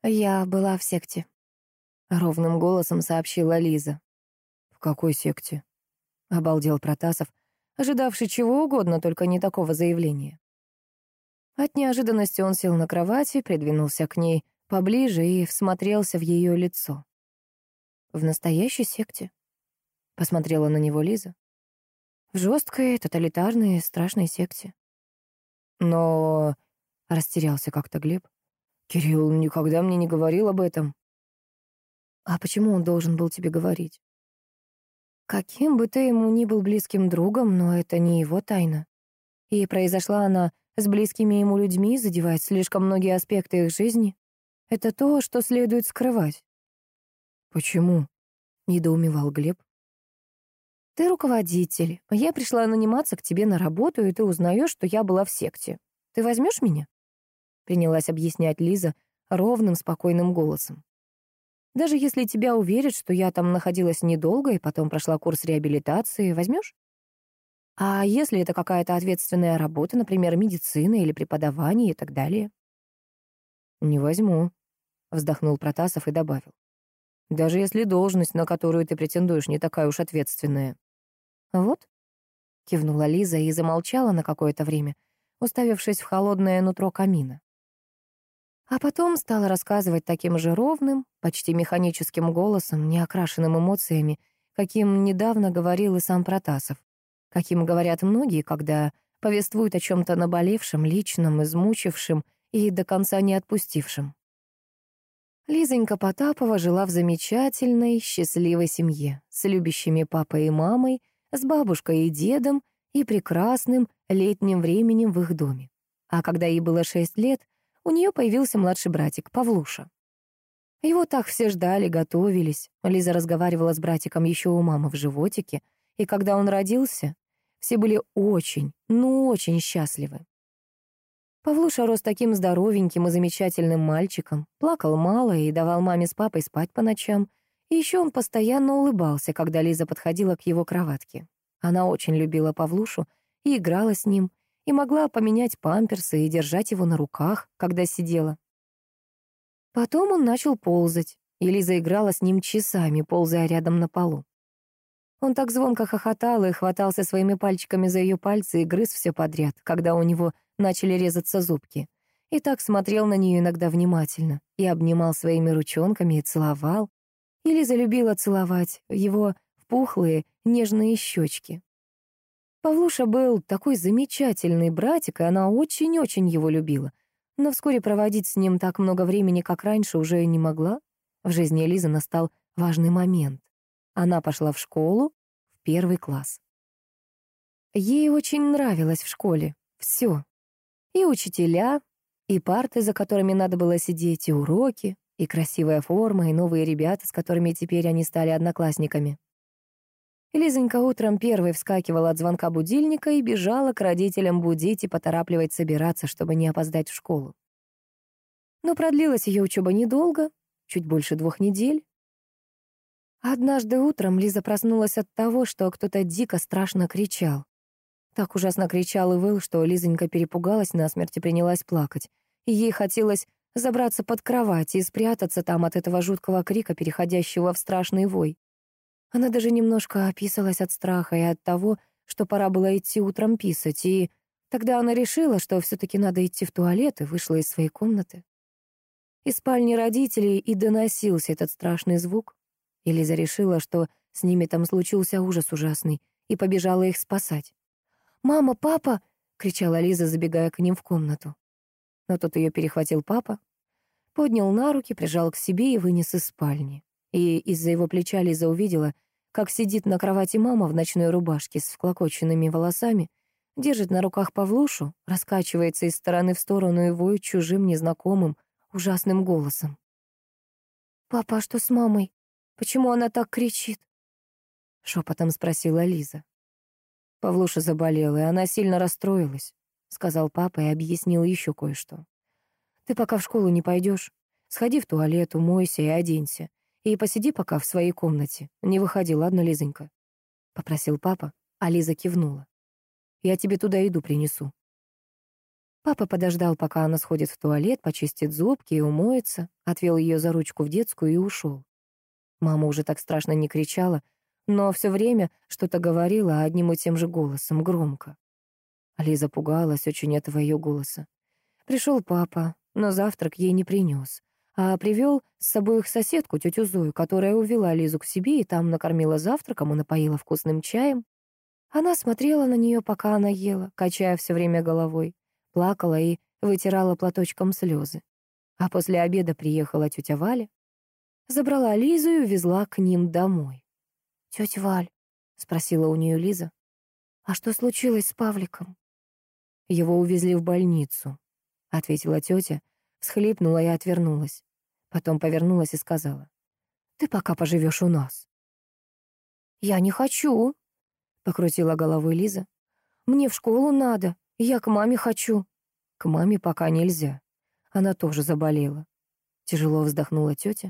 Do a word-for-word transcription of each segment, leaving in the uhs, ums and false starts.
«Я была в секте», — ровным голосом сообщила Лиза. «В какой секте?» — обалдел Протасов, ожидавший чего угодно, только не такого заявления. От неожиданности он сел на кровати, придвинулся к ней поближе и всмотрелся в ее лицо. «В настоящей секте?» — посмотрела на него Лиза. «В жесткой, тоталитарной, страшной секте». «Но...» — растерялся как-то Глеб. «Кирилл никогда мне не говорил об этом». «А почему он должен был тебе говорить?» «Каким бы ты ему ни был близким другом, но это не его тайна. И произошла она с близкими ему людьми, задевает слишком многие аспекты их жизни. Это то, что следует скрывать». «Почему?» — недоумевал Глеб. «Ты руководитель. Я пришла наниматься к тебе на работу, и ты узнаешь, что я была в секте. Ты возьмешь меня?» Принялась объяснять Лиза ровным, спокойным голосом. «Даже если тебя уверят, что я там находилась недолго и потом прошла курс реабилитации, возьмешь? А если это какая-то ответственная работа, например, медицина или преподавание и так далее?» «Не возьму», — вздохнул Протасов и добавил. «Даже если должность, на которую ты претендуешь, не такая уж ответственная». «Вот», — кивнула Лиза и замолчала на какое-то время, уставившись в холодное нутро камина. А потом стала рассказывать таким же ровным, почти механическим голосом, не окрашенным эмоциями, каким недавно говорил и сам Протасов, каким говорят многие, когда повествуют о чем-то наболевшем, личном, измучившем и до конца не отпустившем. Лизонька Потапова жила в замечательной, счастливой семье, с любящими папой и мамой, с бабушкой и дедом и прекрасным летним временем в их доме. А когда ей было шесть лет, у нее появился младший братик, Павлуша. Его так все ждали, готовились. Лиза разговаривала с братиком еще у мамы в животике, и когда он родился, все были очень, ну очень счастливы. Павлуша рос таким здоровеньким и замечательным мальчиком, плакал мало и давал маме с папой спать по ночам, и еще он постоянно улыбался, когда Лиза подходила к его кроватке. Она очень любила Павлушу и играла с ним, и могла поменять памперсы и держать его на руках, когда сидела. Потом он начал ползать, и Лиза играла с ним часами, ползая рядом на полу. Он так звонко хохотал и хватался своими пальчиками за ее пальцы и грыз все подряд, когда у него начали резаться зубки. И так смотрел на нее иногда внимательно, и обнимал своими ручонками и целовал. И Лиза любила целовать его в пухлые, нежные щечки. Павлуша был такой замечательный братик, и она очень-очень его любила. Но вскоре проводить с ним так много времени, как раньше, уже не могла. В жизни Лизы настал важный момент. Она пошла в школу, в первый класс. Ей очень нравилось в школе все. И учителя, и парты, за которыми надо было сидеть, и уроки, и красивая форма, и новые ребята, с которыми теперь они стали одноклассниками. Лизонька утром первой вскакивала от звонка будильника и бежала к родителям будить и поторапливать собираться, чтобы не опоздать в школу. Но продлилась ее учеба недолго, чуть больше двух недель. Однажды утром Лиза проснулась от того, что кто-то дико страшно кричал. Так ужасно кричал и выл, что Лизонька перепугалась насмерть и принялась плакать. И ей хотелось забраться под кровать и спрятаться там от этого жуткого крика, переходящего в страшный вой. Она даже немножко описалась от страха и от того, что пора было идти утром писать, и тогда она решила, что все-таки надо идти в туалет, и вышла из своей комнаты. Из спальни родителей и доносился этот страшный звук, и Лиза решила, что с ними там случился ужас ужасный, и побежала их спасать. «Мама, папа!» — кричала Лиза, забегая к ним в комнату. Но тут ее перехватил папа, поднял на руки, прижал к себе и вынес из спальни. И из-за его плеча Лиза увидела, как сидит на кровати мама в ночной рубашке с вклокоченными волосами, держит на руках Павлушу, раскачивается из стороны в сторону и воет чужим, незнакомым, ужасным голосом. «Папа, а что с мамой? Почему она так кричит?» — шепотом спросила Лиза. Павлуша заболела, и она сильно расстроилась, — сказал папа и объяснил еще кое-что. «Ты пока в школу не пойдешь. Сходи в туалет, умойся и оденься. И посиди пока в своей комнате. Не выходи, ладно, Лизонька?» — попросил папа, а Лиза кивнула. «Я тебе туда еду принесу». Папа подождал, пока она сходит в туалет, почистит зубки и умоется, отвел ее за ручку в детскую и ушел. Мама уже так страшно не кричала, но все время что-то говорила одним и тем же голосом, громко. Лиза пугалась очень этого ее голоса. Пришел папа, но завтрак ей не принес, а привел с собой их соседку, тетю Зою, которая увела Лизу к себе и там накормила завтраком и напоила вкусным чаем. Она смотрела на нее, пока она ела, качая все время головой, плакала и вытирала платочком слезы. А после обеда приехала тетя Валя, забрала Лизу и увезла к ним домой. «Тетя Валь», — спросила у нее Лиза, — «а что случилось с Павликом?» «Его увезли в больницу», — ответила тетя, всхлипнула и отвернулась. Потом повернулась и сказала: «Ты пока поживешь у нас». «Я не хочу», — покрутила головой Лиза. «Мне в школу надо, я к маме хочу». «К маме пока нельзя. Она тоже заболела». Тяжело вздохнула тетя.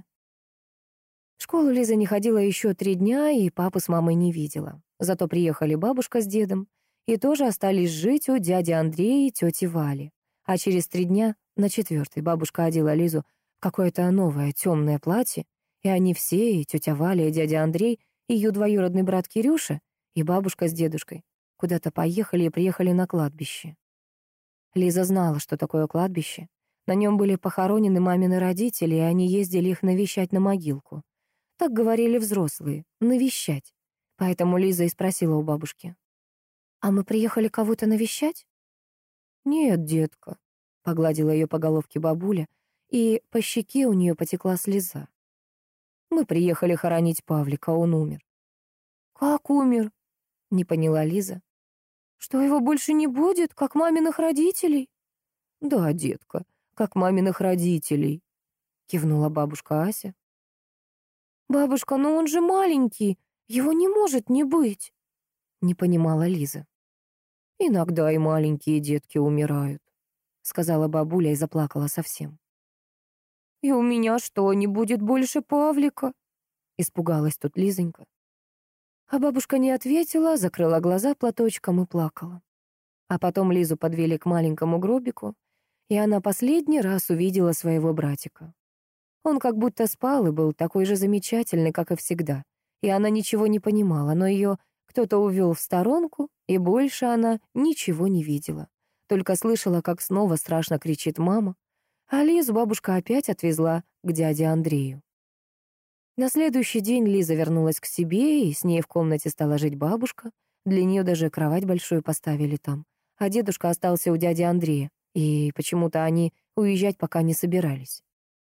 В школу Лиза не ходила еще три дня, и папу с мамой не видела. Зато приехали бабушка с дедом и тоже остались жить у дяди Андрея и тети Вали. А через три дня, на четвертый, бабушка одела Лизу в какое-то новое темное платье, и они все, и тетя Валя, и дядя Андрей, и ее двоюродный брат Кирюша, и бабушка с дедушкой, куда-то поехали и приехали на кладбище. Лиза знала, что такое кладбище. На нем были похоронены мамины родители, и они ездили их навещать на могилку. Так говорили взрослые — навещать. Поэтому Лиза и спросила у бабушки: «А мы приехали кого-то навещать?» «Нет, детка», — погладила ее по головке бабуля, и по щеке у нее потекла слеза. «Мы приехали хоронить Павлика, он умер». «Как умер?» — не поняла Лиза. «Что, его больше не будет, как маминых родителей?» «Да, детка, как маминых родителей», — кивнула бабушка Ася. «Бабушка, но он же маленький, его не может не быть», — не понимала Лиза. «Иногда и маленькие детки умирают», — сказала бабуля и заплакала совсем. «И у меня что, не будет больше Павлика?» — испугалась тут Лизонька. А бабушка не ответила, закрыла глаза платочком и плакала. А потом Лизу подвели к маленькому гробику, и она последний раз увидела своего братика. Он как будто спал и был такой же замечательный, как и всегда. И она ничего не понимала, но ее кто-то увел в сторонку, и больше она ничего не видела. Только слышала, как снова страшно кричит мама, а Лизу бабушка опять отвезла к дяде Андрею. На следующий день Лиза вернулась к себе, и с ней в комнате стала жить бабушка. Для нее даже кровать большую поставили там. А дедушка остался у дяди Андрея, и почему-то они уезжать пока не собирались.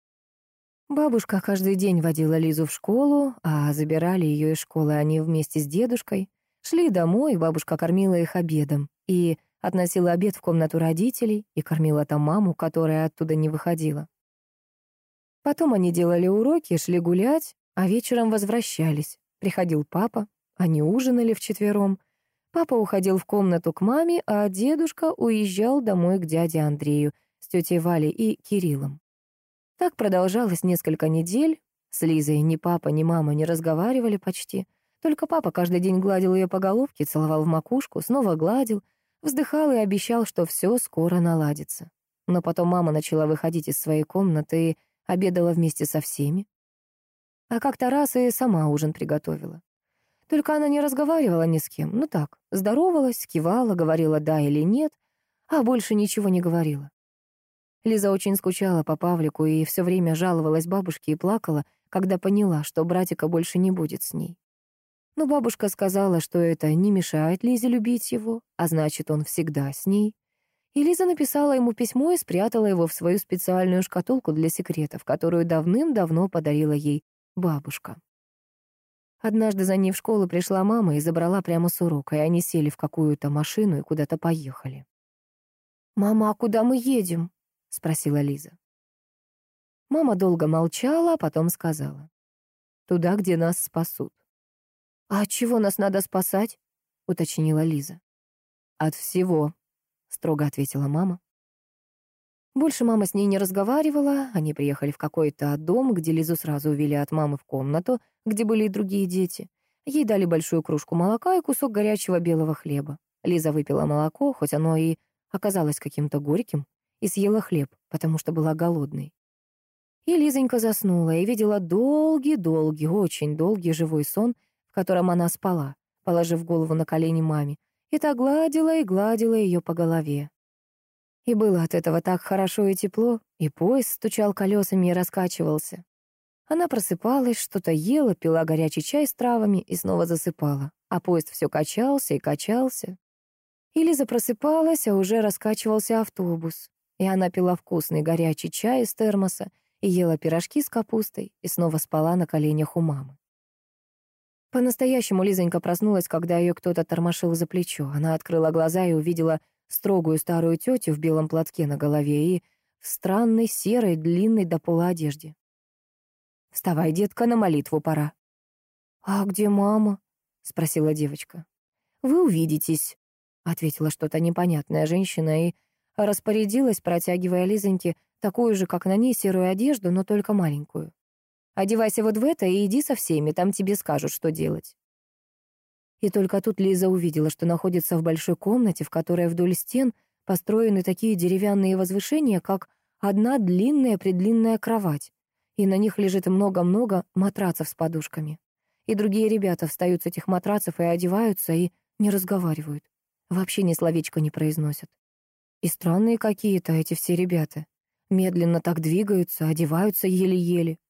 Бабушка каждый день водила Лизу в школу, а забирали ее из школы они вместе с дедушкой. Шли домой, бабушка кормила их обедом и относила обед в комнату родителей и кормила там маму, которая оттуда не выходила. Потом они делали уроки, шли гулять, а вечером возвращались. Приходил папа, они ужинали вчетвером. Папа уходил в комнату к маме, а дедушка уезжал домой к дяде Андрею с тетей Валей и Кириллом. Так продолжалось несколько недель. С Лизой ни папа, ни мама не разговаривали почти. Только папа каждый день гладил ее по головке, целовал в макушку, снова гладил, вздыхал и обещал, что все скоро наладится. Но потом мама начала выходить из своей комнаты и обедала вместе со всеми. А как-то раз и сама ужин приготовила. Только она не разговаривала ни с кем. Ну так, здоровалась, кивала, говорила «да» или «нет», а больше ничего не говорила. Лиза очень скучала по Павлику и все время жаловалась бабушке и плакала, когда поняла, что братика больше не будет с ней. Но бабушка сказала, что это не мешает Лизе любить его, а значит, он всегда с ней. И Лиза написала ему письмо и спрятала его в свою специальную шкатулку для секретов, которую давным-давно подарила ей бабушка. Однажды за ней в школу пришла мама и забрала прямо с урока, и они сели в какую-то машину и куда-то поехали. «Мама, а куда мы едем?» — спросила Лиза. Мама долго молчала, а потом сказала: «Туда, где нас спасут». «А от чего нас надо спасать?» — уточнила Лиза. «От всего», — строго ответила мама. Больше мама с ней не разговаривала, они приехали в какой-то дом, где Лизу сразу увели от мамы в комнату, где были и другие дети. Ей дали большую кружку молока и кусок горячего белого хлеба. Лиза выпила молоко, хоть оно и оказалось каким-то горьким, и съела хлеб, потому что была голодной. И Лизонька заснула и видела долгий-долгий, очень долгий живой сон, в котором она спала, положив голову на колени маме, и та гладила и гладила ее по голове. И было от этого так хорошо и тепло, и поезд стучал колесами и раскачивался. Она просыпалась, что-то ела, пила горячий чай с травами и снова засыпала, а поезд все качался и качался. И Лиза просыпалась, а уже раскачивался автобус, и она пила вкусный горячий чай из термоса и ела пирожки с капустой, и снова спала на коленях у мамы. По-настоящему Лизонька проснулась, когда ее кто-то тормошил за плечо. Она открыла глаза и увидела строгую старую тетю в белом платке на голове и в странной серой длинной до пола одежде. «Вставай, детка, на молитву пора». «А где мама?» — спросила девочка. «Вы увидитесь», — ответила что-то непонятная женщина и распорядилась, протягивая Лизоньке такую же, как на ней, серую одежду, но только маленькую. «Одевайся вот в это и иди со всеми, там тебе скажут, что делать». И только тут Лиза увидела, что находится в большой комнате, в которой вдоль стен построены такие деревянные возвышения, как одна длинная-предлинная кровать, и на них лежит много-много матрацев с подушками. И другие ребята встают с этих матрацев и одеваются, и не разговаривают. Вообще ни словечко не произносят. И странные какие-то эти все ребята. Медленно так двигаются, одеваются еле-еле.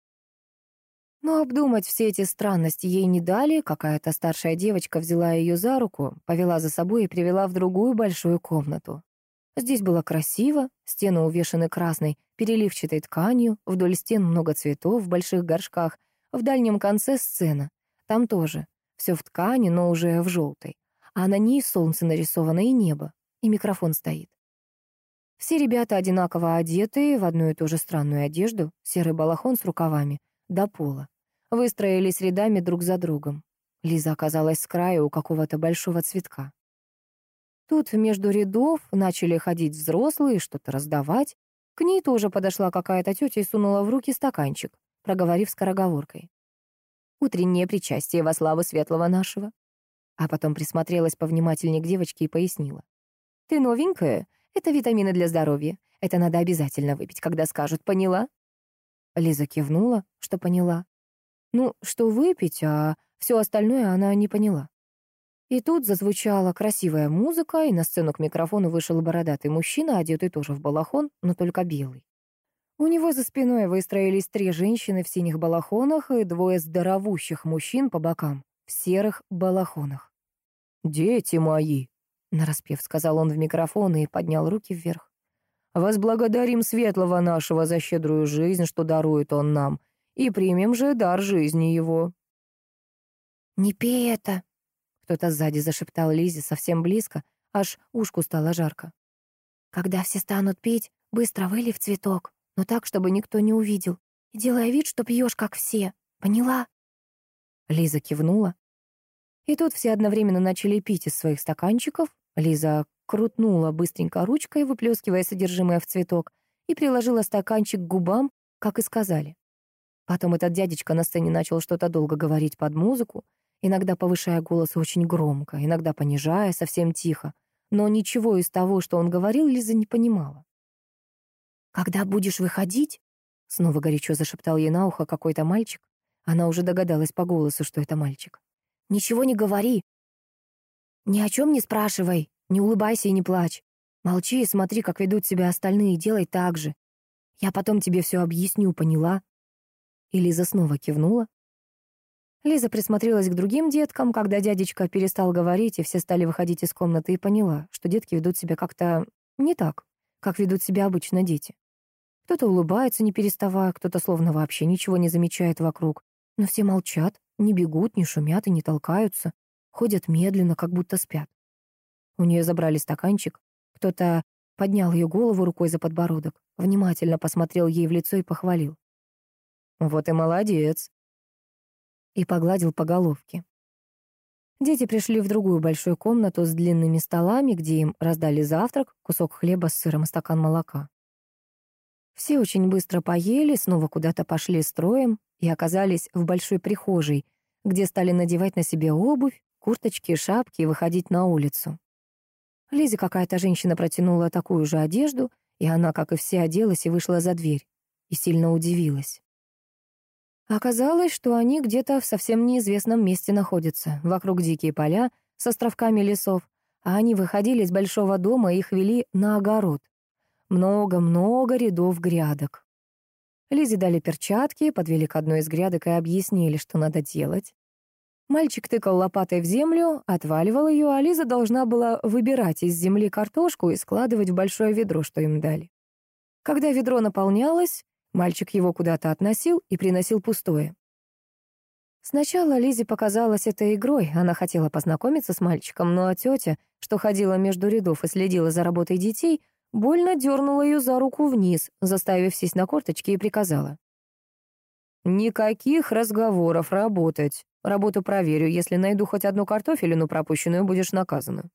Но обдумать все эти странности ей не дали. Какая-то старшая девочка взяла ее за руку, повела за собой и привела в другую большую комнату. Здесь было красиво, стены увешаны красной переливчатой тканью, вдоль стен много цветов в больших горшках, в дальнем конце сцена. Там тоже. Все в ткани, но уже в желтой. А на ней солнце нарисовано и небо, и микрофон стоит. Все ребята одинаково одетые в одну и ту же странную одежду, серый балахон с рукавами, до пола. Выстроились рядами друг за другом. Лиза оказалась с краю у какого-то большого цветка. Тут между рядов начали ходить взрослые, что-то раздавать. К ней тоже подошла какая-то тетя и сунула в руки стаканчик, проговорив скороговоркой. «Утреннее причастие во славу светлого нашего». А потом присмотрелась повнимательнее к девочке и пояснила. «Ты новенькая? Это витамины для здоровья. Это надо обязательно выпить, когда скажут, поняла?» Лиза кивнула, что поняла. Ну, что выпить, а все остальное она не поняла. И тут зазвучала красивая музыка, и на сцену к микрофону вышел бородатый мужчина, одетый тоже в балахон, но только белый. У него за спиной выстроились три женщины в синих балахонах и двое здоровущих мужчин по бокам в серых балахонах. «Дети мои», — нараспев сказал он в микрофон и поднял руки вверх. «Возблагодарим светлого нашего за щедрую жизнь, что дарует он нам, и примем же дар жизни его». «Не пей это», — кто-то сзади зашептал Лизе совсем близко, аж ушку стало жарко. «Когда все станут пить, быстро вылей в цветок, но так, чтобы никто не увидел, и делай вид, что пьешь, как все. Поняла?» Лиза кивнула. И тут все одновременно начали пить из своих стаканчиков. Лиза крутнула быстренько ручкой, выплескивая содержимое в цветок, и приложила стаканчик к губам, как и сказали. Потом этот дядечка на сцене начал что-то долго говорить под музыку, иногда повышая голос очень громко, иногда понижая совсем тихо. Но ничего из того, что он говорил, Лиза не понимала. «Когда будешь выходить», — снова горячо зашептал ей на ухо какой-то мальчик. Она уже догадалась по голосу, что это мальчик. «Ничего не говори. Ни о чем не спрашивай, не улыбайся и не плачь. Молчи и смотри, как ведут себя остальные, и делай так же. Я потом тебе все объясню, поняла?» И Лиза снова кивнула. Лиза присмотрелась к другим деткам, когда дядечка перестал говорить, и все стали выходить из комнаты, и поняла, что детки ведут себя как-то не так, как ведут себя обычно дети. Кто-то улыбается, не переставая, кто-то словно вообще ничего не замечает вокруг. Но все молчат, не бегут, не шумят и не толкаются, ходят медленно, как будто спят. У нее забрали стаканчик, кто-то поднял ее голову рукой за подбородок, внимательно посмотрел ей в лицо и похвалил. «Вот и молодец!» И погладил по головке. Дети пришли в другую большую комнату с длинными столами, где им раздали завтрак, кусок хлеба с сыром и стакан молока. Все очень быстро поели, снова куда-то пошли строем и оказались в большой прихожей, где стали надевать на себя обувь, курточки, шапки и выходить на улицу. Лизе какая-то женщина протянула такую же одежду, и она, как и все, оделась и вышла за дверь. И сильно удивилась. Оказалось, что они где-то в совсем неизвестном месте находятся. Вокруг дикие поля с островками лесов, а они выходили из большого дома и их вели на огород. Много-много рядов грядок. Лизе дали перчатки, подвели к одной из грядок и объяснили, что надо делать. Мальчик тыкал лопатой в землю, отваливал ее, а Лиза должна была выбирать из земли картошку и складывать в большое ведро, что им дали. Когда ведро наполнялось, мальчик его куда-то относил и приносил пустое. Сначала Лизе показалось это игрой, она хотела познакомиться с мальчиком, но тетя, что ходила между рядов и следила за работой детей, больно дернула ее за руку вниз, заставив сесть на корточки, и приказала: «Никаких разговоров, работать. Работу проверю. Если найду хоть одну картофелину пропущенную, будешь наказана».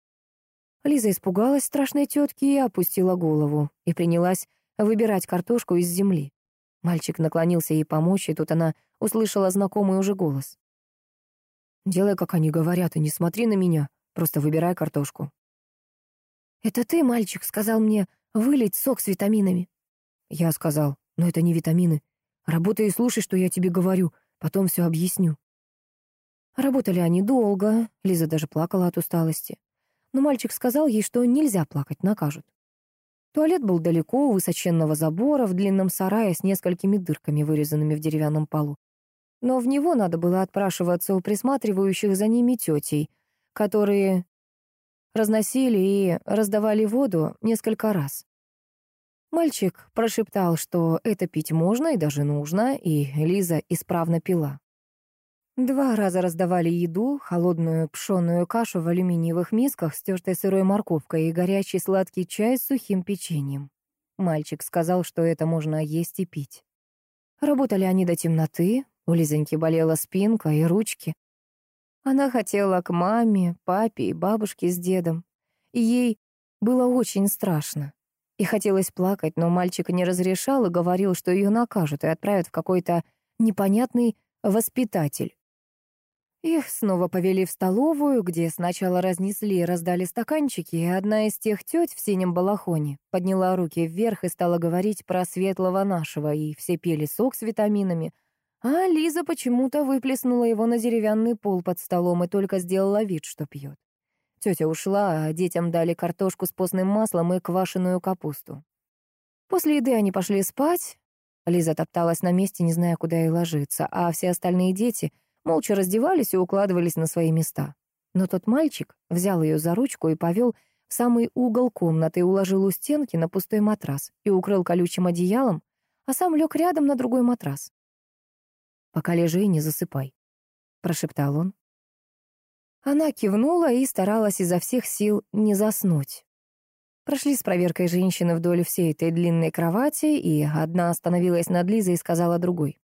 Лиза испугалась страшной тетки и опустила голову, и принялась выбирать картошку из земли. Мальчик наклонился ей помочь, и тут она услышала знакомый уже голос. «Делай, как они говорят, и не смотри на меня. Просто выбирай картошку». «Это ты, мальчик, сказал мне вылить сок с витаминами?» Я сказал: «Но это не витамины. Работай и слушай, что я тебе говорю, потом все объясню». Работали они долго, Лиза даже плакала от усталости. Но мальчик сказал ей, что нельзя плакать, накажут. Туалет был далеко, у высоченного забора, в длинном сарае с несколькими дырками, вырезанными в деревянном полу. Но в него надо было отпрашиваться у присматривающих за ними тетей, которые разносили и раздавали воду несколько раз. Мальчик прошептал, что это пить можно и даже нужно, и Лиза исправно пила. Два раза раздавали еду, холодную пшеную кашу в алюминиевых мисках с тертой сырой морковкой и горячий сладкий чай с сухим печеньем. Мальчик сказал, что это можно есть и пить. Работали они до темноты, у Лизоньки болела спинка и ручки. Она хотела к маме, папе и бабушке с дедом. И ей было очень страшно. И хотелось плакать, но мальчик не разрешал и говорил, что ее накажут и отправят в какой-то непонятный воспитатель. Их снова повели в столовую, где сначала разнесли и раздали стаканчики, и одна из тех теть в синем балахоне подняла руки вверх и стала говорить про светлого нашего, и все пили сок с витаминами, а Лиза почему-то выплеснула его на деревянный пол под столом и только сделала вид, что пьет. Тетя ушла, а детям дали картошку с постным маслом и квашеную капусту. После еды они пошли спать. Лиза топталась на месте, не зная, куда ей ложиться, а все остальные дети молча раздевались и укладывались на свои места. Но тот мальчик взял ее за ручку и повел в самый угол комнаты и уложил у стенки на пустой матрас и укрыл колючим одеялом, а сам лег рядом на другой матрас. «Пока лежи и не засыпай», — прошептал он. Она кивнула и старалась изо всех сил не заснуть. Прошли с проверкой женщины вдоль всей этой длинной кровати, и одна остановилась над Лизой и сказала другой: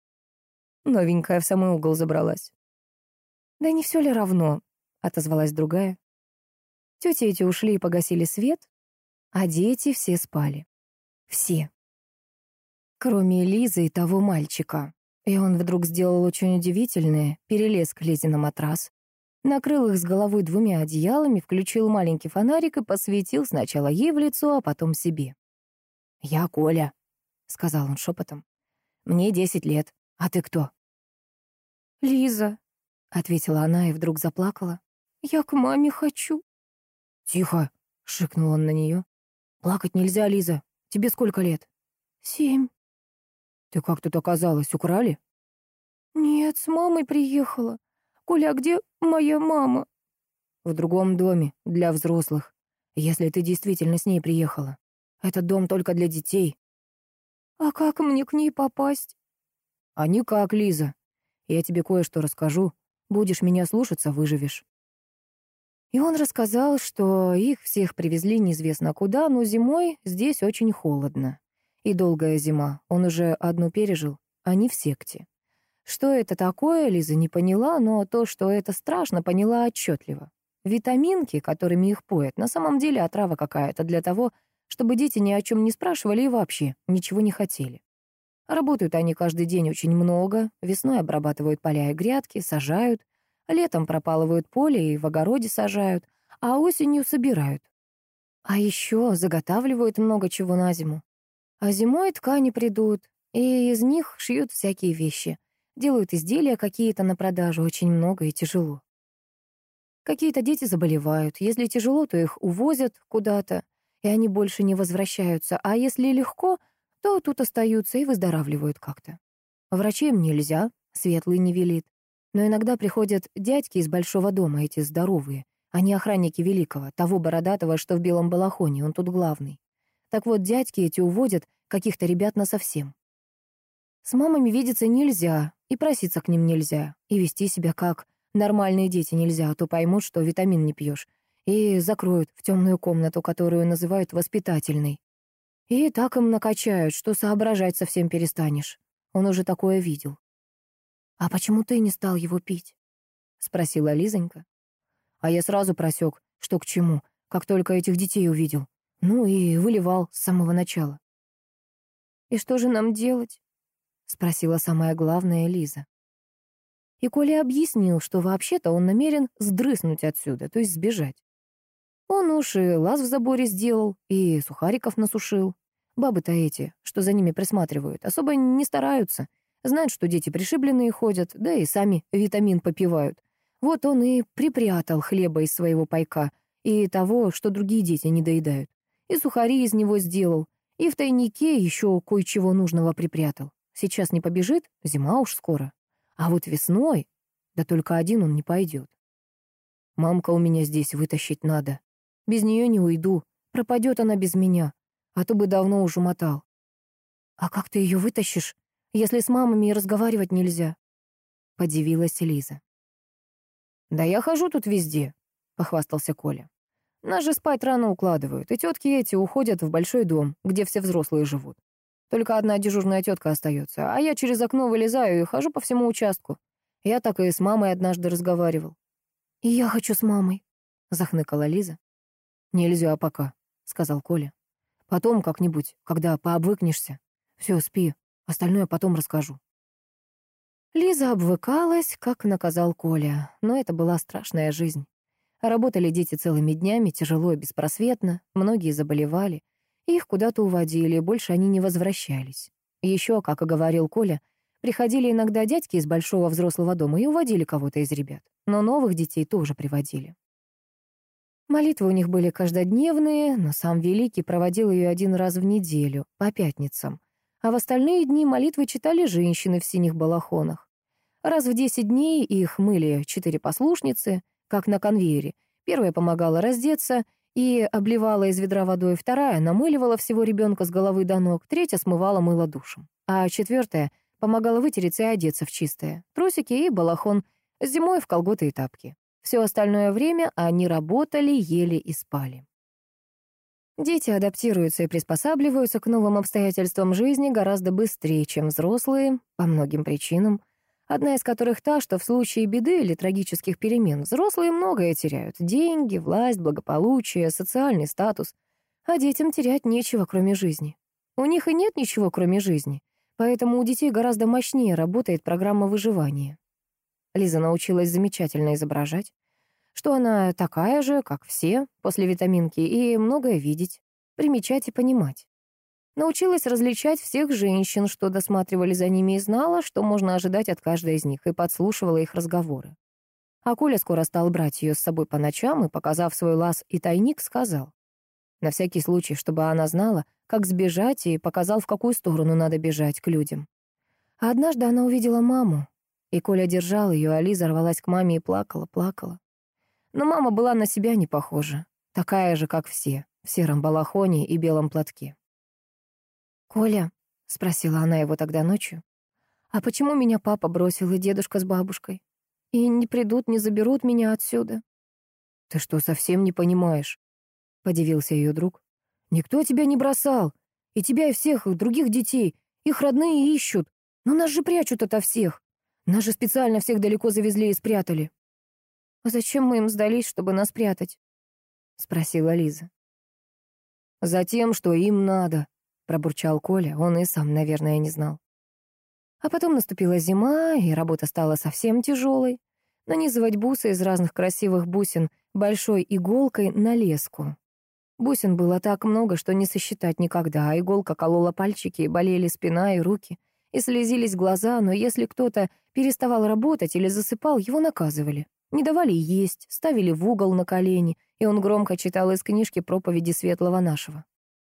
«Новенькая в самый угол забралась». «Да не все ли равно?» — отозвалась другая. Тети эти ушли и погасили свет, а дети все спали. Все. Кроме Лизы и того мальчика. И он вдруг сделал очень удивительное, перелез к Лизе на матрас, накрыл их с головой двумя одеялами, включил маленький фонарик и посветил сначала ей в лицо, а потом себе. «Я Коля», — сказал он шепотом. «Мне десять лет. А ты кто?» «Лиза», — ответила она и вдруг заплакала. «Я к маме хочу». «Тихо», — шикнул он на нее. «Плакать нельзя, Лиза. Тебе сколько лет?» «Семь». «Ты как тут оказалась? Украли?» «Нет, с мамой приехала. Коля, а где моя мама?» «В другом доме, для взрослых. Если ты действительно с ней приехала. Этот дом только для детей». «А как мне к ней попасть?» «А никак, Лиза. Я тебе кое-что расскажу. Будешь меня слушаться — выживешь». И он рассказал, что их всех привезли неизвестно куда, но зимой здесь очень холодно. И долгая зима. Он уже одну пережил, они в секте. Что это такое, Лиза не поняла, но то, что это страшно, поняла отчетливо. Витаминки, которыми их поят, на самом деле отрава какая-то для того, чтобы дети ни о чем не спрашивали и вообще ничего не хотели. Работают они каждый день очень много, весной обрабатывают поля и грядки, сажают, летом пропалывают поле и в огороде сажают, а осенью собирают. А еще заготавливают много чего на зиму. А зимой ткани придут, и из них шьют всякие вещи. Делают изделия какие-то на продажу, очень много и тяжело. Какие-то дети заболевают. Если тяжело, то их увозят куда-то, и они больше не возвращаются. А если легко, то тут остаются и выздоравливают как-то. Врачей им нельзя, Светлый не велит. Но иногда приходят дядьки из большого дома, эти здоровые. Они охранники Великого, того бородатого, что в белом балахоне, он тут главный. Так вот, дядьки эти уводят каких-то ребят насовсем. С мамами видеться нельзя, и проситься к ним нельзя, и вести себя как нормальные дети нельзя, а то поймут, что витамин не пьешь, и закроют в темную комнату, которую называют воспитательной. И так им накачают, что соображать совсем перестанешь. Он уже такое видел. «А почему ты не стал его пить?» — спросила Лизонька. А я сразу просек, что к чему, как только этих детей увидел. Ну и выливал с самого начала. «И что же нам делать?» — спросила самая главная Лиза. И Коля объяснил, что вообще-то он намерен сдрыснуть отсюда, то есть сбежать. Он уж и лаз в заборе сделал, и сухариков насушил. Бабы-то эти, что за ними присматривают, особо не стараются. Знают, что дети пришибленные ходят, да и сами витамин попивают. Вот он и припрятал хлеба из своего пайка, и того, что другие дети не доедают. И сухари из него сделал, и в тайнике еще кое-чего нужного припрятал. Сейчас не побежит, зима уж скоро. А вот весной, да только один он не пойдет. Мамка у меня здесь вытащить надо. Без нее не уйду, пропадет она без меня, а то бы давно уж умотал. А как ты ее вытащишь, если с мамами и разговаривать нельзя? Подивилась Лиза. Да я хожу тут везде, похвастался Коля. Нас же спать рано укладывают, и тетки эти уходят в большой дом, где все взрослые живут. Только одна дежурная тетка остается, а я через окно вылезаю и хожу по всему участку. Я так и с мамой однажды разговаривал. «И я хочу с мамой», — захныкала Лиза. «Нельзя пока», — сказал Коля. «Потом как-нибудь, когда пообвыкнешься. Все, спи, остальное потом расскажу». Лиза обвыкалась, как наказал Коля, но это была страшная жизнь. Работали дети целыми днями, тяжело и беспросветно, многие заболевали. Их куда-то уводили, больше они не возвращались. Еще, как и говорил Коля, приходили иногда дядьки из большого взрослого дома и уводили кого-то из ребят. Но новых детей тоже приводили. Молитвы у них были каждодневные, но сам Великий проводил ее один раз в неделю, по пятницам. А в остальные дни молитвы читали женщины в синих балахонах. Раз в десять дней их мыли четыре послушницы, как на конвейере. Первая помогала раздеться и обливала из ведра водой, вторая намыливала всего ребенка с головы до ног, третья смывала мыло душем, а четвертая помогала вытереться и одеться в чистое, трусики и балахон, зимой в колготы и тапки. Все остальное время они работали, ели и спали. Дети адаптируются и приспосабливаются к новым обстоятельствам жизни гораздо быстрее, чем взрослые, по многим причинам, одна из которых та, что в случае беды или трагических перемен взрослые многое теряют — деньги, власть, благополучие, социальный статус, а детям терять нечего, кроме жизни. У них и нет ничего, кроме жизни, поэтому у детей гораздо мощнее работает программа выживания. Лиза научилась замечательно изображать, что она такая же, как все, после витаминки, и многое видеть, примечать и понимать. Научилась различать всех женщин, что досматривали за ними, и знала, что можно ожидать от каждой из них, и подслушивала их разговоры. А Коля скоро стал брать ее с собой по ночам и, показав свой лаз и тайник, сказал. На всякий случай, чтобы она знала, как сбежать, и показал, в какую сторону надо бежать к людям. А однажды она увидела маму, и Коля держал ее, а Лиза рвалась к маме и плакала, плакала. Но мама была на себя не похожа, такая же, как все, в сером балахоне и белом платке. «Коля», — спросила она его тогда ночью, «а почему меня папа бросил и дедушка с бабушкой? И не придут, не заберут меня отсюда?» «Ты что, совсем не понимаешь?» — подивился ее друг. «Никто тебя не бросал. И тебя, и всех других детей. Их родные ищут. Но нас же прячут ото всех. Нас же специально всех далеко завезли и спрятали». «А зачем мы им сдались, чтобы нас прятать?» — спросила Лиза. «Затем, что им надо», — пробурчал Коля, он и сам, наверное, не знал. А потом наступила зима, и работа стала совсем тяжелой. нанизывать бусы из разных красивых бусин большой иголкой на леску. Бусин было так много, что не сосчитать никогда, а иголка колола пальчики, болели спина и руки, и слезились глаза, но если кто-то переставал работать или засыпал, его наказывали. Не давали есть, ставили в угол на колени, и он громко читал из книжки проповеди Светлого Нашего.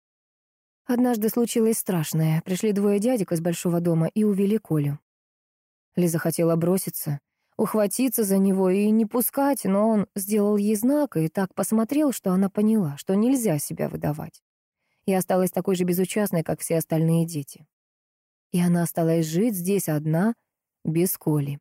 Однажды случилось страшное. Пришли двое дядек из большого дома и увели Колю. Лиза хотела броситься, ухватиться за него и не пускать, но он сделал ей знак и так посмотрел, что она поняла, что нельзя себя выдавать. И осталась такой же безучастной, как все остальные дети. И она осталась жить здесь одна, без Коли.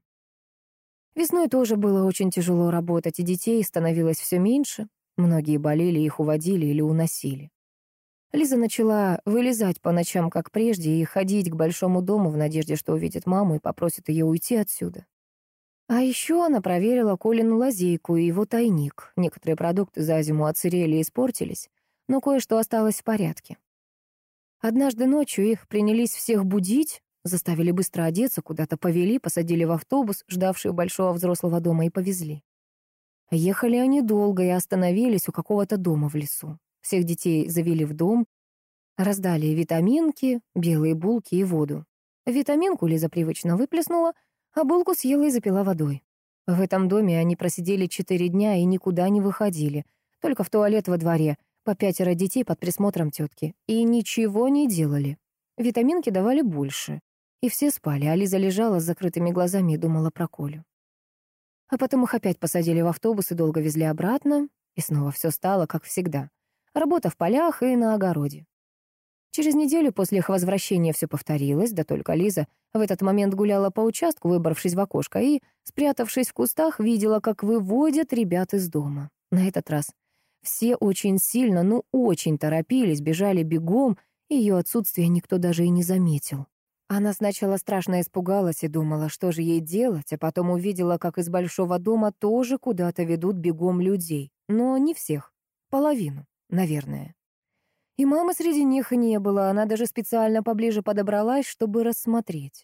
Весной тоже было очень тяжело работать, и детей становилось все меньше. Многие болели, их уводили или уносили. Лиза начала вылезать по ночам, как прежде, и ходить к большому дому в надежде, что увидит маму и попросит ее уйти отсюда. А еще она проверила Колину лазейку и его тайник. Некоторые продукты за зиму отсырели и испортились, но кое-что осталось в порядке. Однажды ночью их принялись всех будить, заставили быстро одеться, куда-то повели, посадили в автобус, ждавший у большого взрослого дома, и повезли. Ехали они долго и остановились у какого-то дома в лесу. Всех детей завели в дом, раздали витаминки, белые булки и воду. Витаминку Лиза привычно выплеснула, а булку съела и запила водой. В этом доме они просидели четыре дня и никуда не выходили, только в туалет во дворе, по пятеро детей под присмотром тетки, и ничего не делали. Витаминки давали больше, и все спали, а Лиза лежала с закрытыми глазами и думала про Колю. А потом их опять посадили в автобус и долго везли обратно, и снова все стало, как всегда. Работа в полях и на огороде. Через неделю после их возвращения все повторилось, да только Лиза в этот момент гуляла по участку, выбравшись в окошко, и, спрятавшись в кустах, видела, как выводят ребят из дома. На этот раз все очень сильно, ну очень торопились, бежали бегом, и ее отсутствие никто даже и не заметил. Она сначала страшно испугалась и думала, что же ей делать, а потом увидела, как из большого дома тоже куда-то ведут бегом людей. Но не всех, половину, наверное. И мамы среди них не было, она даже специально поближе подобралась, чтобы рассмотреть.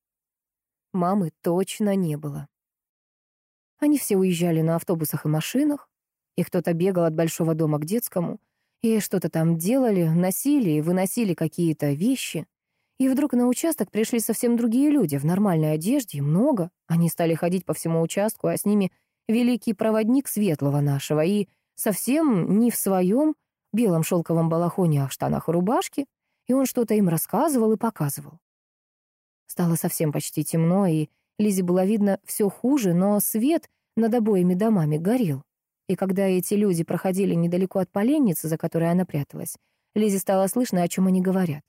Мамы точно не было. Они все уезжали на автобусах и машинах, и кто-то бегал от большого дома к детскому, и что-то там делали, носили и выносили какие-то вещи. И вдруг на участок пришли совсем другие люди в нормальной одежде, и много. Они стали ходить по всему участку, а с ними великий проводник Светлого Нашего, и совсем не в своем белом шелковом балахоне, а в штанах и рубашке, и он что-то им рассказывал и показывал. Стало совсем почти темно, и Лизе было видно все хуже, но свет над обоими домами горел. И когда эти люди проходили недалеко от поленницы, за которой она пряталась, Лизе стало слышно, о чем они говорят.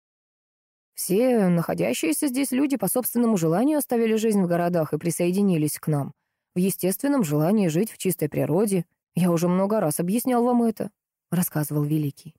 Все находящиеся здесь люди по собственному желанию оставили жизнь в городах и присоединились к нам. В естественном желании жить в чистой природе. Я уже много раз объяснял вам это, — рассказывал Великий.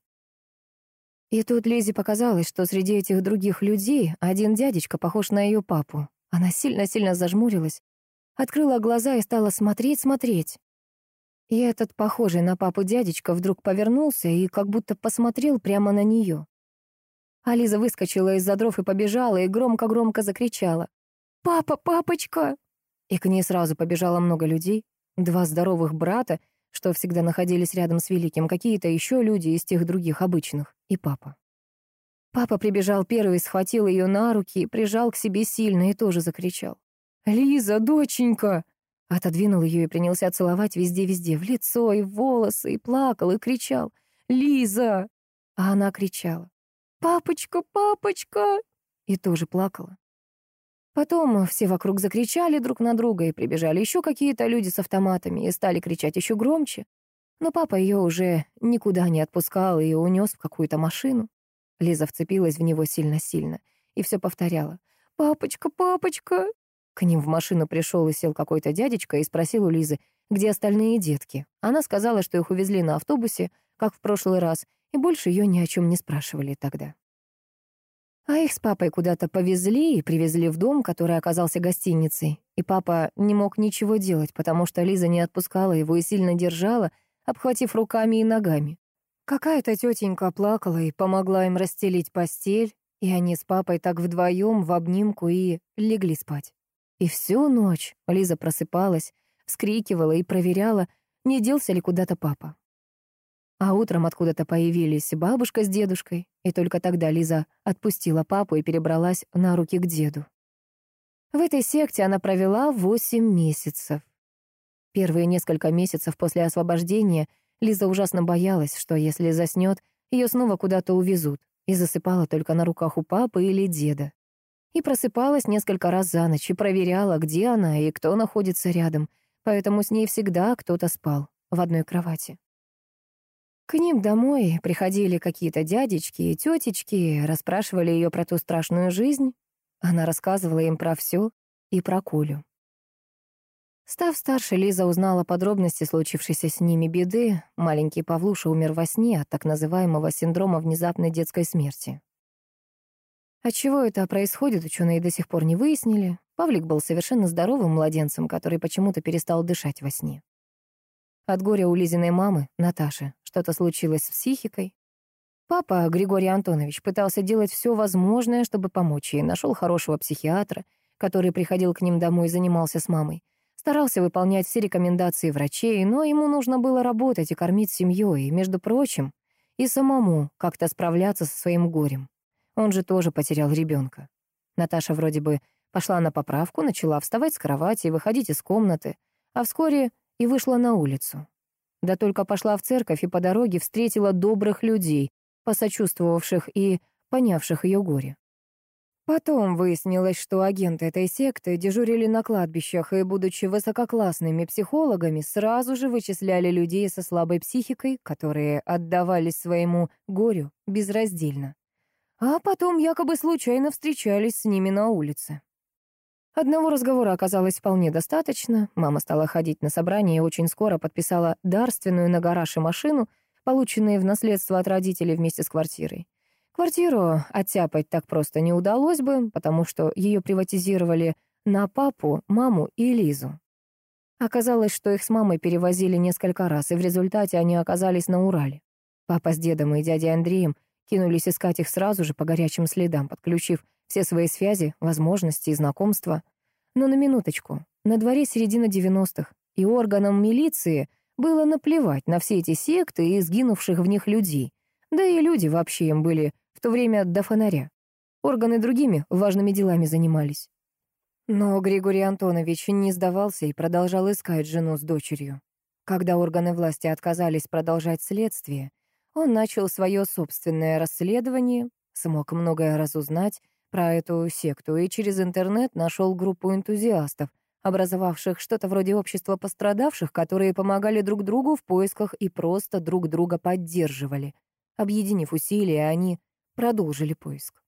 И тут Лизе показалось, что среди этих других людей один дядечка похож на ее папу. Она сильно-сильно зажмурилась, открыла глаза и стала смотреть-смотреть. И этот, похожий на папу дядечка, вдруг повернулся и как будто посмотрел прямо на нее. А Лиза выскочила из-за дров и побежала, и громко-громко закричала: «Папа, папочка!» И к ней сразу побежало много людей. Два здоровых брата, что всегда находились рядом с Великим, какие-то еще люди из тех других обычных, и папа. Папа прибежал первый, схватил ее на руки, прижал к себе сильно и тоже закричал: «Лиза, доченька!» Отодвинул ее и принялся целовать везде-везде, в лицо и в волосы, и плакал, и кричал: «Лиза!» А она кричала: «Папочка, папочка!» и тоже плакала. Потом все вокруг закричали друг на друга, и прибежали еще какие-то люди с автоматами и стали кричать еще громче. Но папа ее уже никуда не отпускал и унес в какую-то машину. Лиза вцепилась в него сильно-сильно и все повторяла: «Папочка, папочка!» К ним в машину пришел и сел какой-то дядечка и спросил у Лизы, где остальные детки. Она сказала, что их увезли на автобусе, как в прошлый раз, и больше ее ни о чем не спрашивали тогда. А их с папой куда-то повезли и привезли в дом, который оказался гостиницей. И папа не мог ничего делать, потому что Лиза не отпускала его и сильно держала, обхватив руками и ногами. Какая-то тетенька плакала и помогла им расстелить постель, и они с папой так вдвоем в обнимку и легли спать. И всю ночь Лиза просыпалась, вскрикивала и проверяла, не делся ли куда-то папа. А утром откуда-то появились бабушка с дедушкой, и только тогда Лиза отпустила папу и перебралась на руки к деду. В этой секте она провела восемь месяцев. Первые несколько месяцев после освобождения Лиза ужасно боялась, что если заснет, ее снова куда-то увезут, и засыпала только на руках у папы или деда. И просыпалась несколько раз за ночь и проверяла, где она и кто находится рядом, поэтому с ней всегда кто-то спал в одной кровати. К ним домой приходили какие-то дядечки и тетечки, расспрашивали ее про ту страшную жизнь. Она рассказывала им про все и про Колю. Став старше, Лиза узнала подробности случившейся с ними беды. Маленький Павлуша умер во сне от так называемого синдрома внезапной детской смерти. Отчего это происходит, ученые до сих пор не выяснили. Павлик был совершенно здоровым младенцем, который почему-то перестал дышать во сне. От горя у Лизиной мамы, Наташи, что-то случилось с психикой. Папа, Григорий Антонович, пытался делать все возможное, чтобы помочь ей. Нашел хорошего психиатра, который приходил к ним домой и занимался с мамой. Старался выполнять все рекомендации врачей, но ему нужно было работать и кормить семью, и, между прочим, и самому как-то справляться со своим горем. Он же тоже потерял ребенка. Наташа вроде бы пошла на поправку, начала вставать с кровати и выходить из комнаты, а вскоре и вышла на улицу. Да только пошла в церковь и по дороге встретила добрых людей, посочувствовавших и понявших ее горе. Потом выяснилось, что агенты этой секты дежурили на кладбищах и, будучи высококлассными психологами, сразу же вычисляли людей со слабой психикой, которые отдавались своему горю безраздельно. А потом якобы случайно встречались с ними на улице. Одного разговора оказалось вполне достаточно. Мама стала ходить на собрания и очень скоро подписала дарственную на гараж и машину, полученные в наследство от родителей вместе с квартирой. Квартиру оттяпать так просто не удалось бы, потому что ее приватизировали на папу, маму и Лизу. Оказалось, что их с мамой перевозили несколько раз, и в результате они оказались на Урале. Папа с дедом и дядей Андреем кинулись искать их сразу же по горячим следам, подключив все свои связи, возможности и знакомства. Но на минуточку, на дворе середина девяностых, и органам милиции было наплевать на все эти секты и сгинувших в них людей. Да и люди вообще им были в то время до фонаря. Органы другими важными делами занимались. Но Григорий Антонович не сдавался и продолжал искать жену с дочерью. Когда органы власти отказались продолжать следствие, он начал свое собственное расследование, смог многое разузнать про эту секту и через интернет нашел группу энтузиастов, образовавших что-то вроде общества пострадавших, которые помогали друг другу в поисках и просто друг друга поддерживали. Объединив усилия, они продолжили поиск.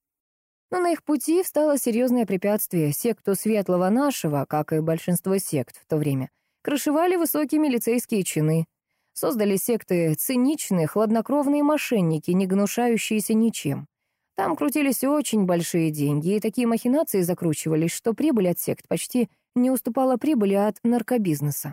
Но на их пути встало серьезное препятствие. Секту Светлого Нашего, как и большинство сект в то время, крышевали высокие милицейские чины. Создали секты циничные, хладнокровные мошенники, не гнушающиеся ничем. Там крутились очень большие деньги, и такие махинации закручивались, что прибыль от сект почти не уступала прибыли от наркобизнеса.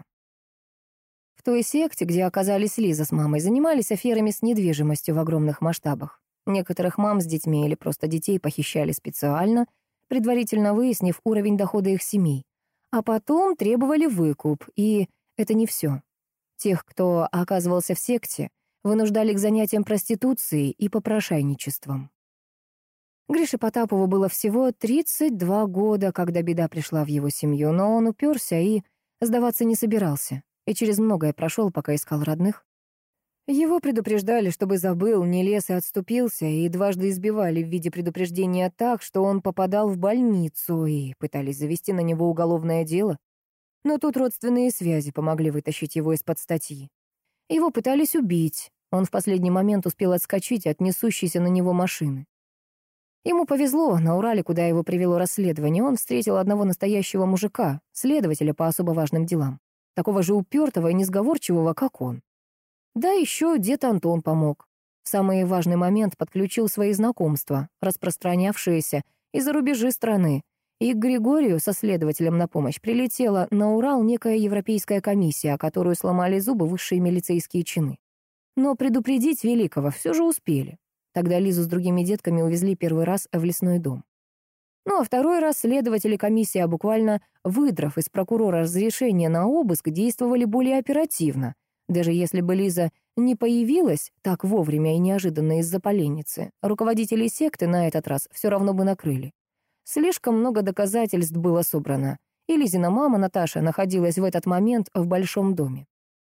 В той секте, где оказались Лиза с мамой, занимались аферами с недвижимостью в огромных масштабах. Некоторых мам с детьми или просто детей похищали специально, предварительно выяснив уровень дохода их семей. А потом требовали выкуп, и это не все. Тех, кто оказывался в секте, вынуждали к занятиям проституцией и попрошайничеством. Грише Потапову было всего тридцать два года, когда беда пришла в его семью, но он уперся и сдаваться не собирался, и через многое прошел, пока искал родных. Его предупреждали, чтобы забыл, не лез и отступился, и дважды избивали в виде предупреждения так, что он попадал в больницу, и пытались завести на него уголовное дело. Но тут родственные связи помогли вытащить его из-под статьи. Его пытались убить. Он в последний момент успел отскочить от несущейся на него машины. Ему повезло, на Урале, куда его привело расследование, он встретил одного настоящего мужика, следователя по особо важным делам, такого же упертого и несговорчивого, как он. Да еще дед Антон помог. В самый важный момент подключил свои знакомства, распространявшиеся из-за рубежи страны, и к Григорию со следователем на помощь прилетела на Урал некая европейская комиссия, которую сломали зубы высшие милицейские чины. Но предупредить Великого все же успели. Тогда Лизу с другими детками увезли первый раз в лесной дом. Ну а второй раз следователи комиссии, буквально выдрав из прокурора разрешение на обыск, действовали более оперативно. Даже если бы Лиза не появилась так вовремя и неожиданно из-за поленницы, руководителей секты на этот раз все равно бы накрыли. Слишком много доказательств было собрано, и Лизина мама Наташа находилась в этот момент в большом доме.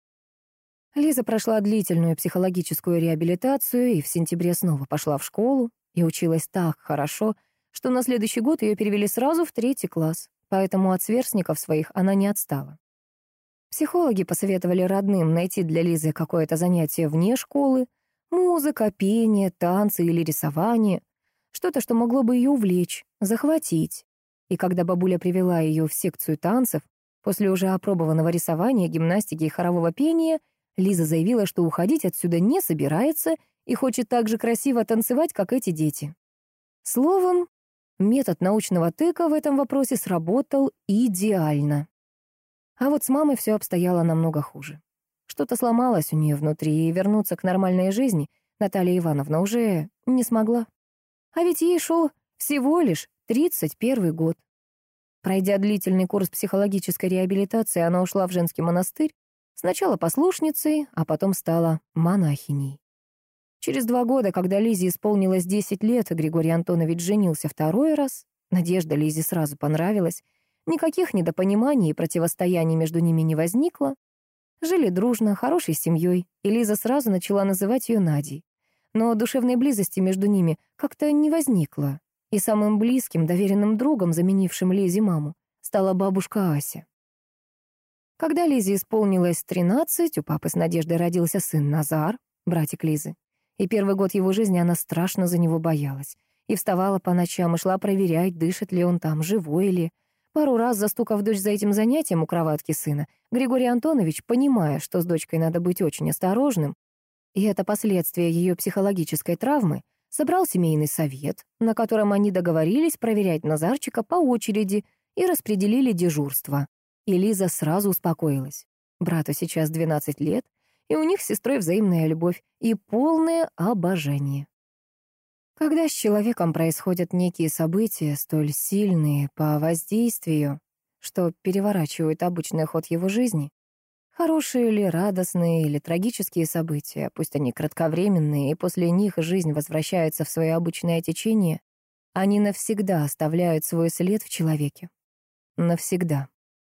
Лиза прошла длительную психологическую реабилитацию и в сентябре снова пошла в школу и училась так хорошо, что на следующий год ее перевели сразу в третий класс, поэтому от сверстников своих она не отстала. Психологи посоветовали родным найти для Лизы какое-то занятие вне школы: музыка, пение, танцы или рисование, что-то, что могло бы ее увлечь, захватить. И когда бабуля привела ее в секцию танцев, после уже опробованного рисования, гимнастики и хорового пения, Лиза заявила, что уходить отсюда не собирается и хочет так же красиво танцевать, как эти дети. Словом, метод научного тыка в этом вопросе сработал идеально. А вот с мамой все обстояло намного хуже. Что-то сломалось у нее внутри, и вернуться к нормальной жизни Наталья Ивановна уже не смогла. А ведь ей шел всего лишь тридцать первый год. Пройдя длительный курс психологической реабилитации, она ушла в женский монастырь, сначала послушницей, а потом стала монахиней. Через два года, когда Лизе исполнилось десять лет, Григорий Антонович женился второй раз. Надежда Лизе сразу понравилась. Никаких недопониманий и противостояний между ними не возникло. Жили дружно, хорошей семьей, и Лиза сразу начала называть ее Надей. Но душевной близости между ними как-то не возникло. И самым близким, доверенным другом, заменившим Лизе маму, стала бабушка Ася. Когда Лизе исполнилось тринадцать, у папы с Надеждой родился сын Назар, братик Лизы. И первый год его жизни она страшно за него боялась. И вставала по ночам и шла проверять, дышит ли он там, живой ли. Пару раз, застукав дочь за этим занятием у кроватки сына, Григорий Антонович, понимая, что с дочкой надо быть очень осторожным, и это последствия ее психологической травмы, собрал семейный совет, на котором они договорились проверять Назарчика по очереди и распределили дежурство. И Лиза сразу успокоилась. Брату сейчас двенадцать лет, и у них с сестрой взаимная любовь и полное обожание. Когда с человеком происходят некие события, столь сильные по воздействию, что переворачивают обычный ход его жизни, хорошие или радостные, или трагические события, пусть они кратковременные, и после них жизнь возвращается в свое обычное течение, они навсегда оставляют свой след в человеке. Навсегда.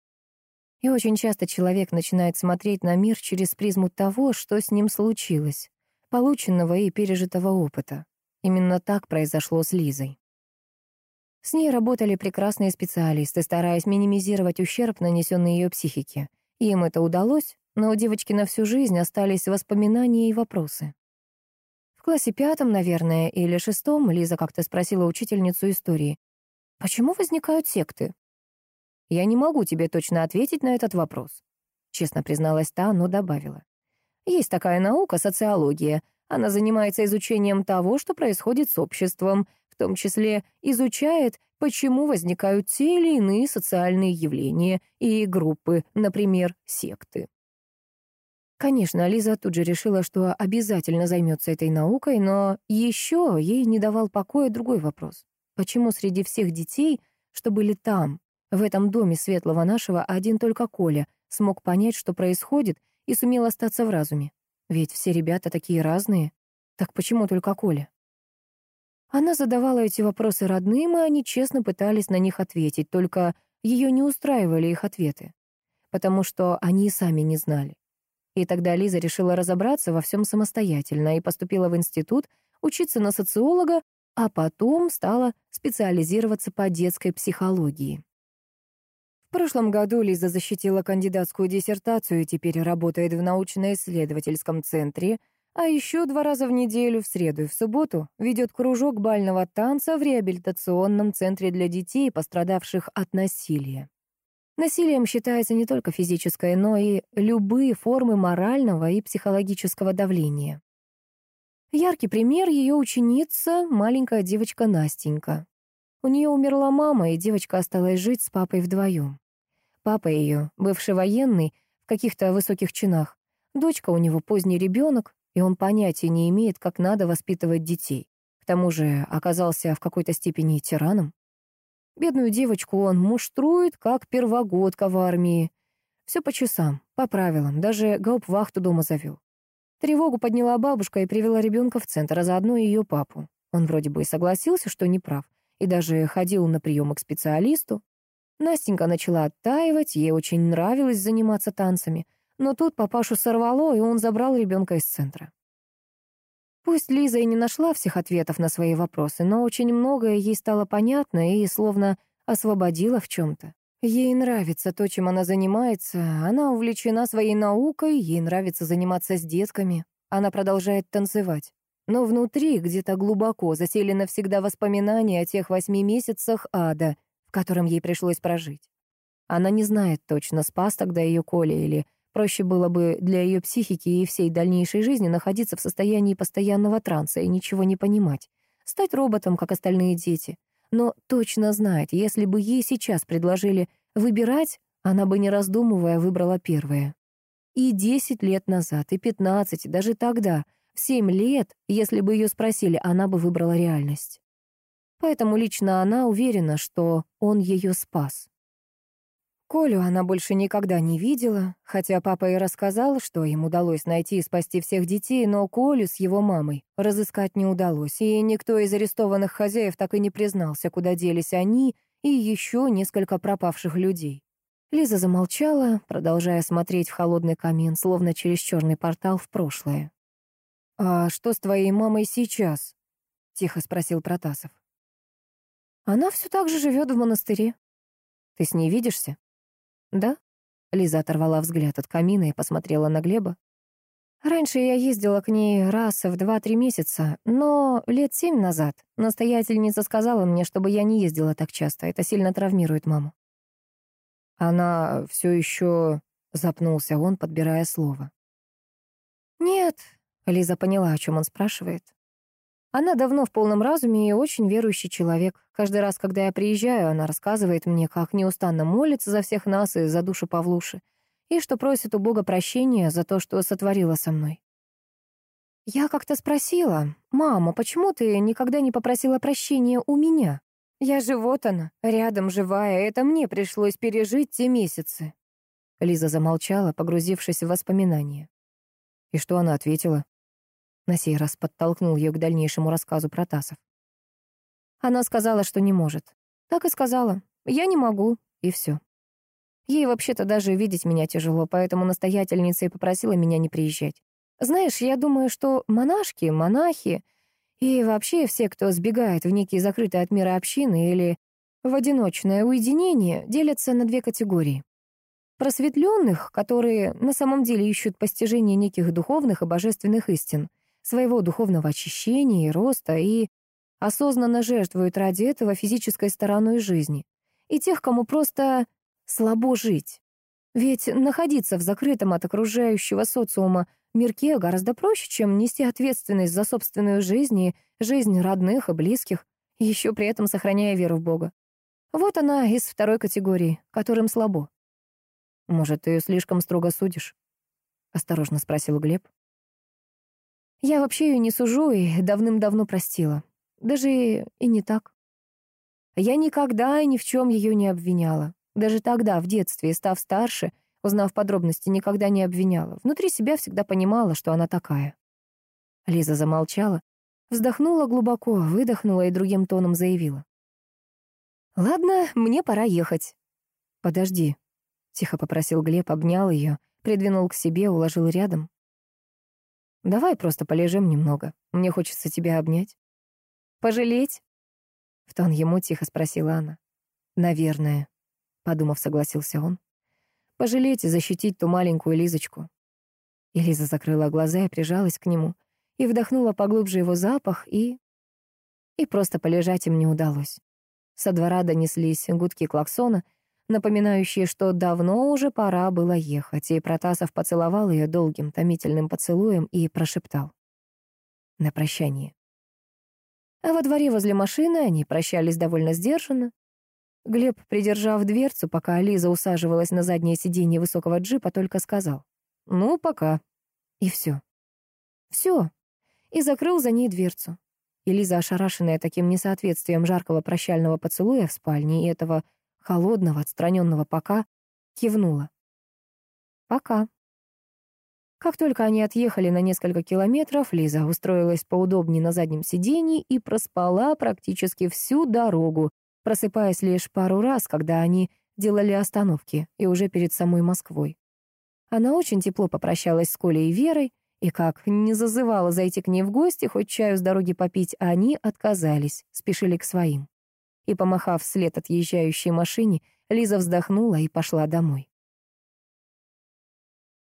И очень часто человек начинает смотреть на мир через призму того, что с ним случилось, полученного и пережитого опыта. Именно так произошло с Лизой. С ней работали прекрасные специалисты, стараясь минимизировать ущерб, нанесенный ее психике. И им это удалось, но у девочки на всю жизнь остались воспоминания и вопросы. В классе пятом, наверное, или шестом Лиза как-то спросила учительницу истории: «Почему возникают секты?» «Я не могу тебе точно ответить на этот вопрос», — честно призналась та, но добавила: «Есть такая наука — социология. Она занимается изучением того, что происходит с обществом, в том числе изучает, почему возникают те или иные социальные явления и группы, например, секты». Конечно, Лиза тут же решила, что обязательно займется этой наукой, но еще ей не давал покоя другой вопрос. Почему среди всех детей, что были там, в этом доме светлого нашего, один только Коля смог понять, что происходит, и сумел остаться в разуме? Ведь все ребята такие разные. Так почему только Коля? Она задавала эти вопросы родным, и они честно пытались на них ответить, только ее не устраивали их ответы, потому что они и сами не знали. И тогда Лиза решила разобраться во всем самостоятельно и поступила в институт учиться на социолога, а потом стала специализироваться по детской психологии. В прошлом году Лиза защитила кандидатскую диссертацию и теперь работает в научно-исследовательском центре, а еще два раза в неделю, в среду и в субботу, ведет кружок бального танца в реабилитационном центре для детей, пострадавших от насилия. Насилием считается не только физическое, но и любые формы морального и психологического давления. Яркий пример — ее ученица, маленькая девочка Настенька. У нее умерла мама, и девочка осталась жить с папой вдвоем. Папа ее, бывший военный, в каких-то высоких чинах. Дочка у него поздний ребенок, и он понятия не имеет, как надо воспитывать детей. К тому же оказался в какой-то степени тираном. Бедную девочку он муштрует, как первогодка в армии. Все по часам, по правилам, даже гауптвахту дома завел. Тревогу подняла бабушка и привела ребенка в центр, а заодно и ее папу. Он вроде бы и согласился, что не прав, и даже ходил на приемы к специалисту. Настенька начала оттаивать, ей очень нравилось заниматься танцами, но тут папашу сорвало, и он забрал ребенка из центра. Пусть Лиза и не нашла всех ответов на свои вопросы, но очень многое ей стало понятно и словно освободило в чем-то. Ей нравится то, чем она занимается, она увлечена своей наукой, ей нравится заниматься с детками, она продолжает танцевать. Но внутри, где-то глубоко, засели навсегда воспоминания о тех восьми месяцах ада, в котором ей пришлось прожить. Она не знает точно, спас тогда ее Коля или проще было бы для ее психики и всей дальнейшей жизни находиться в состоянии постоянного транса и ничего не понимать, стать роботом, как остальные дети. Но точно знает, если бы ей сейчас предложили выбирать, она бы, не раздумывая, выбрала первое. И десять лет назад, и пятнадцать, и даже тогда, в семь лет, если бы ее спросили, она бы выбрала реальность. Поэтому лично она уверена, что он ее спас. Колю она больше никогда не видела, хотя папа и рассказал, что им удалось найти и спасти всех детей, но Колю с его мамой разыскать не удалось, и никто из арестованных хозяев так и не признался, куда делись они и еще несколько пропавших людей. Лиза замолчала, продолжая смотреть в холодный камин, словно через черный портал в прошлое. «А что с твоей мамой сейчас?» — тихо спросил Протасов. «Она все так же живет в монастыре. Ты с ней видишься?» «Да?» — Лиза оторвала взгляд от камина и посмотрела на Глеба. «Раньше я ездила к ней раз в два-три месяца, но лет семь назад настоятельница сказала мне, чтобы я не ездила так часто, это сильно травмирует маму». «Она все еще...» — запнулся он, подбирая слово. «Нет», — Лиза поняла, о чем он спрашивает. «Она давно в полном разуме и очень верующий человек. Каждый раз, когда я приезжаю, она рассказывает мне, как неустанно молится за всех нас и за душу Павлуши, и что просит у Бога прощения за то, что сотворила со мной». Я как-то спросила: «Мама, почему ты никогда не попросила прощения у меня? Я же вот она, рядом живая, это мне пришлось пережить те месяцы». Лиза замолчала, погрузившись в воспоминания. И что она ответила? На сей раз подтолкнул ее к дальнейшему рассказу Протасов. Она сказала, что не может. Так и сказала. Я не могу, и все. Ей вообще-то даже видеть меня тяжело, поэтому настоятельница и попросила меня не приезжать. Знаешь, я думаю, что монашки, монахи и вообще все, кто сбегает в некие закрытые от мира общины или в одиночное уединение, делятся на две категории. Просветленных, которые на самом деле ищут постижение неких духовных и божественных истин, своего духовного очищения и роста, и осознанно жертвуют ради этого физической стороной жизни. И тех, кому просто слабо жить. Ведь находиться в закрытом от окружающего социума мирке гораздо проще, чем нести ответственность за собственную жизнь и жизнь родных и близких, еще при этом сохраняя веру в Бога. Вот она из второй категории, которым слабо. «Может, ты ее слишком строго судишь?» — осторожно спросил Глеб. «Я вообще ее не сужу и давным-давно простила. Даже и не так. Я никогда и ни в чем ее не обвиняла. Даже тогда, в детстве, став старше, узнав подробности, никогда не обвиняла. Внутри себя всегда понимала, что она такая». Лиза замолчала, вздохнула глубоко, выдохнула и другим тоном заявила: «Ладно, мне пора ехать». «Подожди», — тихо попросил Глеб, обнял ее, придвинул к себе, уложил рядом. «Давай просто полежим немного. Мне хочется тебя обнять». «Пожалеть?» — в тон ему тихо спросила она. «Наверное», — подумав, согласился он. «Пожалеть и защитить ту маленькую Лизочку». И Лиза закрыла глаза и прижалась к нему, и вдохнула поглубже его запах, и... И просто полежать им не удалось. Со двора донеслись гудки клаксона, напоминающие, что давно уже пора было ехать, и Протасов поцеловал ее долгим, томительным поцелуем и прошептал: «На прощание». А во дворе возле машины они прощались довольно сдержанно. Глеб, придержав дверцу, пока Лиза усаживалась на заднее сиденье высокого джипа, только сказал: «Ну, пока». И все. Все. И закрыл за ней дверцу. И Лиза, ошарашенная таким несоответствием жаркого прощального поцелуя в спальне и этого холодного, отстраненного «пока», кивнула. «Пока». Как только они отъехали на несколько километров, Лиза устроилась поудобнее на заднем сиденье и проспала практически всю дорогу, просыпаясь лишь пару раз, когда они делали остановки, и уже перед самой Москвой. Она очень тепло попрощалась с Колей и Верой, и как не зазывала зайти к ней в гости, хоть чаю с дороги попить, они отказались, спешили к своим. И, помахав вслед отъезжающей машине, Лиза вздохнула и пошла домой.